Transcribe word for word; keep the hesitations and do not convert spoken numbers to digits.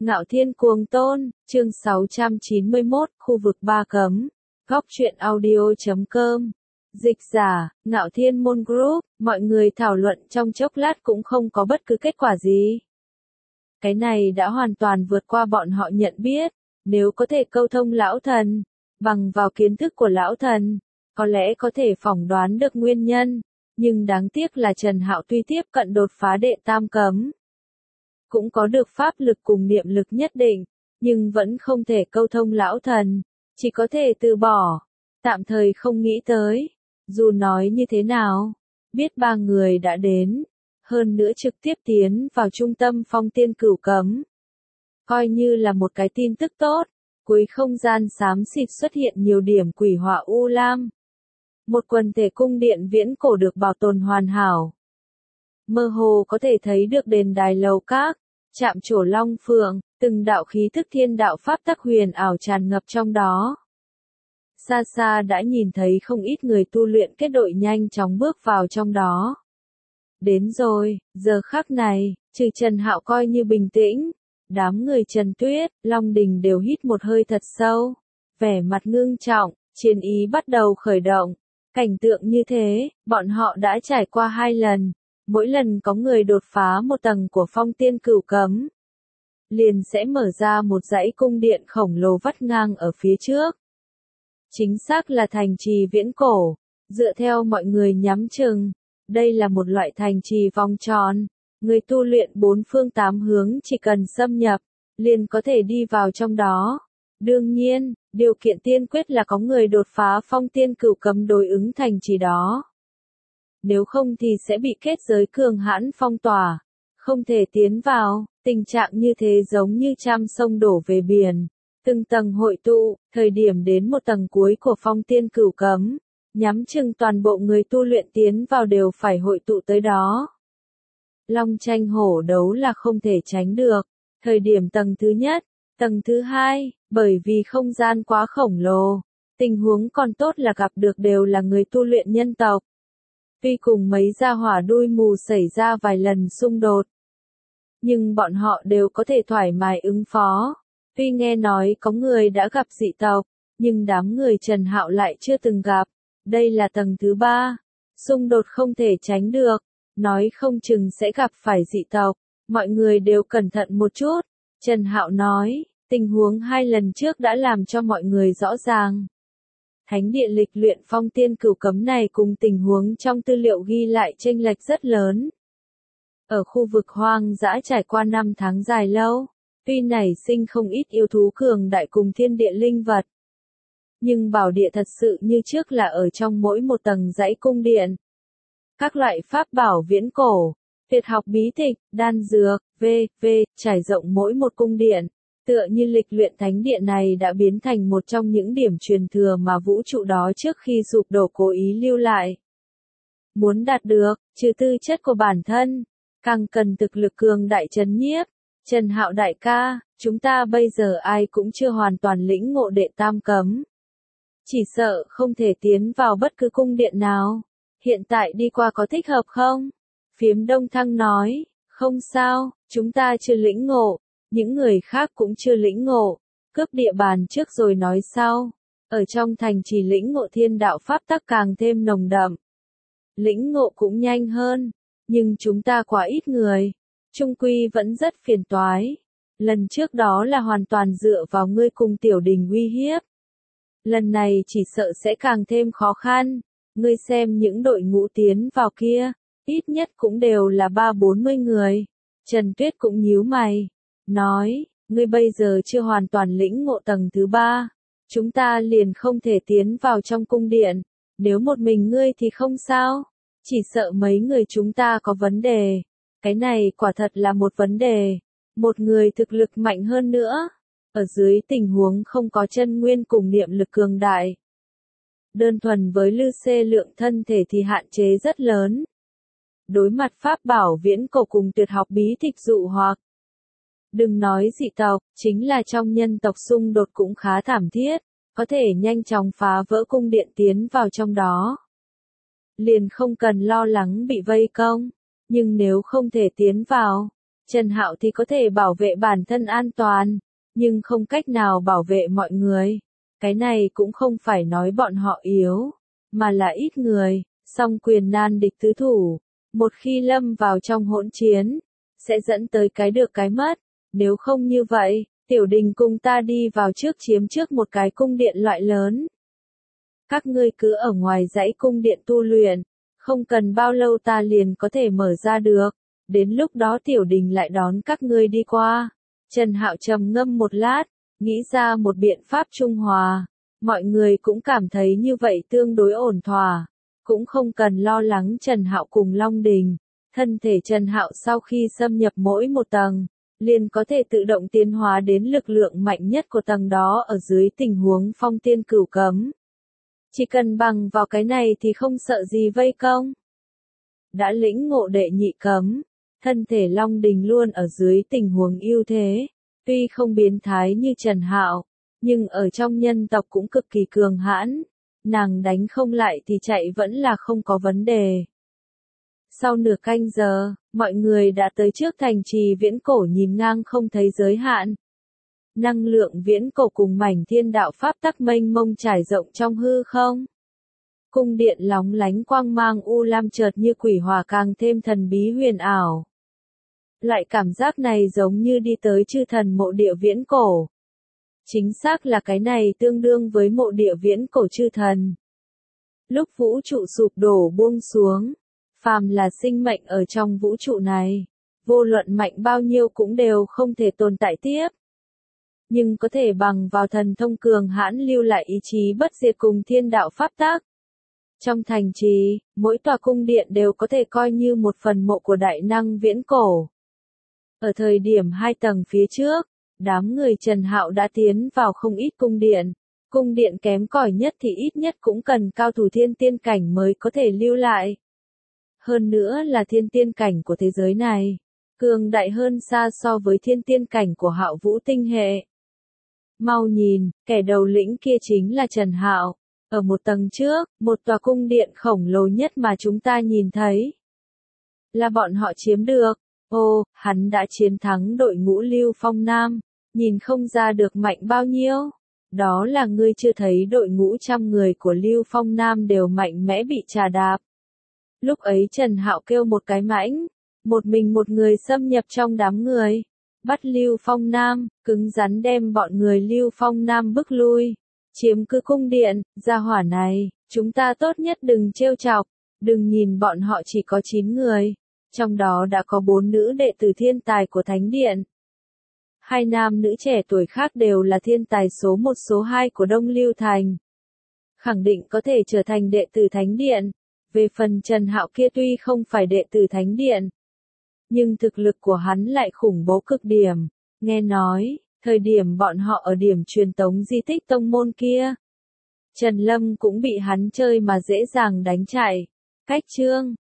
Ngạo Thiên Cuồng Tôn, chương sáu trăm chín mươi mốt, khu vực ba cấm. Góc truyện audio chấm com. Dịch giả, Ngạo Thiên Môn Group, mọi người thảo luận trong chốc lát cũng không có bất cứ kết quả gì. Cái này đã hoàn toàn vượt qua bọn họ nhận biết, nếu có thể câu thông lão thần, bằng vào kiến thức của lão thần, có lẽ có thể phỏng đoán được nguyên nhân, nhưng đáng tiếc là Trần Hạo tuy tiếp cận đột phá đệ tam cấm, cũng có được pháp lực cùng niệm lực nhất định, nhưng vẫn không thể câu thông lão thần, chỉ có thể từ bỏ, tạm thời không nghĩ tới. Dù nói như thế nào, biết ba người đã đến, hơn nữa trực tiếp tiến vào trung tâm phong tiên cửu cấm. Coi như là một cái tin tức tốt, cuối không gian xám xịt xuất hiện nhiều điểm quỷ họa u lam. Một quần thể cung điện viễn cổ được bảo tồn hoàn hảo. Mơ hồ có thể thấy được đền đài lầu các, chạm trổ long phượng, từng đạo khí thức thiên đạo pháp tắc huyền ảo tràn ngập trong đó. Xa xa đã nhìn thấy không ít người tu luyện kết đội nhanh chóng bước vào trong đó. Đến rồi, giờ khắc này, trừ Trần Hạo coi như bình tĩnh, đám người Trần Tuyết, Long Đình đều hít một hơi thật sâu, vẻ mặt ngưng trọng, chiến ý bắt đầu khởi động. Cảnh tượng như thế, bọn họ đã trải qua hai lần, mỗi lần có người đột phá một tầng của phong tiên cửu cấm, liền sẽ mở ra một dãy cung điện khổng lồ vắt ngang ở phía trước. Chính xác là thành trì viễn cổ, dựa theo mọi người nhắm chừng, đây là một loại thành trì vòng tròn, người tu luyện bốn phương tám hướng chỉ cần xâm nhập, liền có thể đi vào trong đó. Đương nhiên, điều kiện tiên quyết là có người đột phá phong tiên cửu cấm đối ứng thành trì đó. Nếu không thì sẽ bị kết giới cường hãn phong tỏa, không thể tiến vào, tình trạng như thế giống như trăm sông đổ về biển. Từng tầng hội tụ, thời điểm đến một tầng cuối của phong tiên cửu cấm, nhắm chừng toàn bộ người tu luyện tiến vào đều phải hội tụ tới đó. Long tranh hổ đấu là không thể tránh được, thời điểm tầng thứ nhất, tầng thứ hai, bởi vì không gian quá khổng lồ, tình huống còn tốt là gặp được đều là người tu luyện nhân tộc. Tuy cùng mấy gia hỏa đuôi mù xảy ra vài lần xung đột, nhưng bọn họ đều có thể thoải mái ứng phó. Tuy nghe nói có người đã gặp dị tộc, nhưng đám người Trần Hạo lại chưa từng gặp. Đây là tầng thứ ba, xung đột không thể tránh được, nói không chừng sẽ gặp phải dị tộc, mọi người đều cẩn thận một chút. Trần Hạo nói, tình huống hai lần trước đã làm cho mọi người rõ ràng. Thánh địa lịch luyện phong tiên cửu cấm này cùng tình huống trong tư liệu ghi lại chênh lệch rất lớn. Ở khu vực hoang dã trải qua năm tháng dài lâu, tuy nảy sinh không ít yêu thú cường đại cùng thiên địa linh vật, nhưng bảo địa thật sự như trước là ở trong mỗi một tầng dãy cung điện. Các loại pháp bảo viễn cổ, tuyệt học bí tịch, đan dược, vân vân trải rộng mỗi một cung điện, tựa như lịch luyện thánh địa này đã biến thành một trong những điểm truyền thừa mà vũ trụ đó trước khi sụp đổ cố ý lưu lại. Muốn đạt được, trừ tư chất của bản thân, càng cần thực lực cường đại trấn nhiếp. Trần Hạo đại ca, chúng ta bây giờ ai cũng chưa hoàn toàn lĩnh ngộ đệ tam cấm. Chỉ sợ không thể tiến vào bất cứ cung điện nào. Hiện tại đi qua có thích hợp không? Phiếm Đông Thăng nói, không sao, chúng ta chưa lĩnh ngộ, những người khác cũng chưa lĩnh ngộ, cướp địa bàn trước rồi nói sau. Ở trong thành chỉ lĩnh ngộ thiên đạo pháp tắc càng thêm nồng đậm. Lĩnh ngộ cũng nhanh hơn, nhưng chúng ta quá ít người. Trung quy vẫn rất phiền toái. Lần trước đó là hoàn toàn dựa vào ngươi cùng tiểu đình uy hiếp. Lần này chỉ sợ sẽ càng thêm khó khăn. Ngươi xem những đội ngũ tiến vào kia, ít nhất cũng đều là ba bốn mươi người. Trần Tuyết cũng nhíu mày, nói, ngươi bây giờ chưa hoàn toàn lĩnh ngộ tầng thứ ba. Chúng ta liền không thể tiến vào trong cung điện. Nếu một mình ngươi thì không sao. Chỉ sợ mấy người chúng ta có vấn đề. Cái này quả thật là một vấn đề. Một người thực lực mạnh hơn nữa. Ở dưới tình huống không có chân nguyên cùng niệm lực cường đại. Đơn thuần với lư xê lượng thân thể thì hạn chế rất lớn. Đối mặt pháp bảo viễn cổ cùng tuyệt học bí tịch dụ hoặc. Đừng nói dị tộc, chính là trong nhân tộc xung đột cũng khá thảm thiết. Có thể nhanh chóng phá vỡ cung điện tiến vào trong đó. Liền không cần lo lắng bị vây công. Nhưng nếu không thể tiến vào, Trần Hạo thì có thể bảo vệ bản thân an toàn, nhưng không cách nào bảo vệ mọi người. Cái này cũng không phải nói bọn họ yếu, mà là ít người, song quyền nan địch tứ thủ. Một khi lâm vào trong hỗn chiến, sẽ dẫn tới cái được cái mất. Nếu không như vậy, Tiểu Đình cùng ta đi vào trước chiếm trước một cái cung điện loại lớn. Các ngươi cứ ở ngoài dãy cung điện tu luyện, không cần bao lâu ta liền có thể mở ra được. Đến lúc đó Tiểu Đình lại đón các ngươi đi qua. Trần Hạo trầm ngâm một lát, nghĩ ra một biện pháp trung hòa. Mọi người cũng cảm thấy như vậy tương đối ổn thỏa. Cũng không cần lo lắng Trần Hạo cùng Long Đình. Thân thể Trần Hạo sau khi xâm nhập mỗi một tầng, liền có thể tự động tiến hóa đến lực lượng mạnh nhất của tầng đó ở dưới tình huống phong tiên cửu cấm. Chỉ cần bằng vào cái này thì không sợ gì vây công. Đã lĩnh ngộ đệ nhị cấm, thân thể Long Đình luôn ở dưới tình huống ưu thế. Tuy không biến thái như Trần Hạo, nhưng ở trong nhân tộc cũng cực kỳ cường hãn. Nàng đánh không lại thì chạy vẫn là không có vấn đề. Sau nửa canh giờ, mọi người đã tới trước thành trì viễn cổ nhìn ngang không thấy giới hạn. Năng lượng viễn cổ cùng mảnh thiên đạo pháp tắc mênh mông trải rộng trong hư không. Cung điện lóng lánh quang mang u lam chợt như quỷ hỏa càng thêm thần bí huyền ảo. Loại cảm giác này giống như đi tới chư thần mộ địa viễn cổ. Chính xác là cái này tương đương với mộ địa viễn cổ chư thần. Lúc vũ trụ sụp đổ buông xuống, phàm là sinh mệnh ở trong vũ trụ này, vô luận mạnh bao nhiêu cũng đều không thể tồn tại tiếp. Nhưng có thể bằng vào thần thông cường hãn lưu lại ý chí bất diệt cùng thiên đạo pháp tắc. Trong thành trì, mỗi tòa cung điện đều có thể coi như một phần mộ của đại năng viễn cổ. Ở thời điểm hai tầng phía trước, đám người Trần Hạo đã tiến vào không ít cung điện. Cung điện kém cỏi nhất thì ít nhất cũng cần cao thủ thiên tiên cảnh mới có thể lưu lại. Hơn nữa là thiên tiên cảnh của thế giới này, cường đại hơn xa so với thiên tiên cảnh của Hạo Vũ tinh hệ. Mau nhìn, kẻ đầu lĩnh kia chính là Trần Hạo. Ở một tầng trước, một tòa cung điện khổng lồ nhất mà chúng ta nhìn thấy. Là bọn họ chiếm được. Ô, hắn đã chiến thắng đội ngũ Lưu Phong Nam. Nhìn không ra được mạnh bao nhiêu. Đó là ngươi chưa thấy đội ngũ trăm người của Lưu Phong Nam đều mạnh mẽ bị trà đạp. Lúc ấy Trần Hạo kêu một cái mãnh, một mình một người xâm nhập trong đám người, bắt Lưu Phong Nam, cứng rắn đem bọn người Lưu Phong Nam bức lui, chiếm cứ cung điện. Gia hỏa này, chúng ta tốt nhất đừng trêu chọc, đừng nhìn bọn họ chỉ có chín người, trong đó đã có bốn nữ đệ tử thiên tài của Thánh Điện. Hai nam nữ trẻ tuổi khác đều là thiên tài số một số hai của Đông Lưu Thành. Khẳng định có thể trở thành đệ tử Thánh Điện. Về phần Trần Hạo kia tuy không phải đệ tử Thánh Điện, nhưng thực lực của hắn lại khủng bố cực điểm. Nghe nói, thời điểm bọn họ ở điểm truyền tống di tích tông môn kia, Trần Lâm cũng bị hắn chơi mà dễ dàng đánh chạy. Cách chương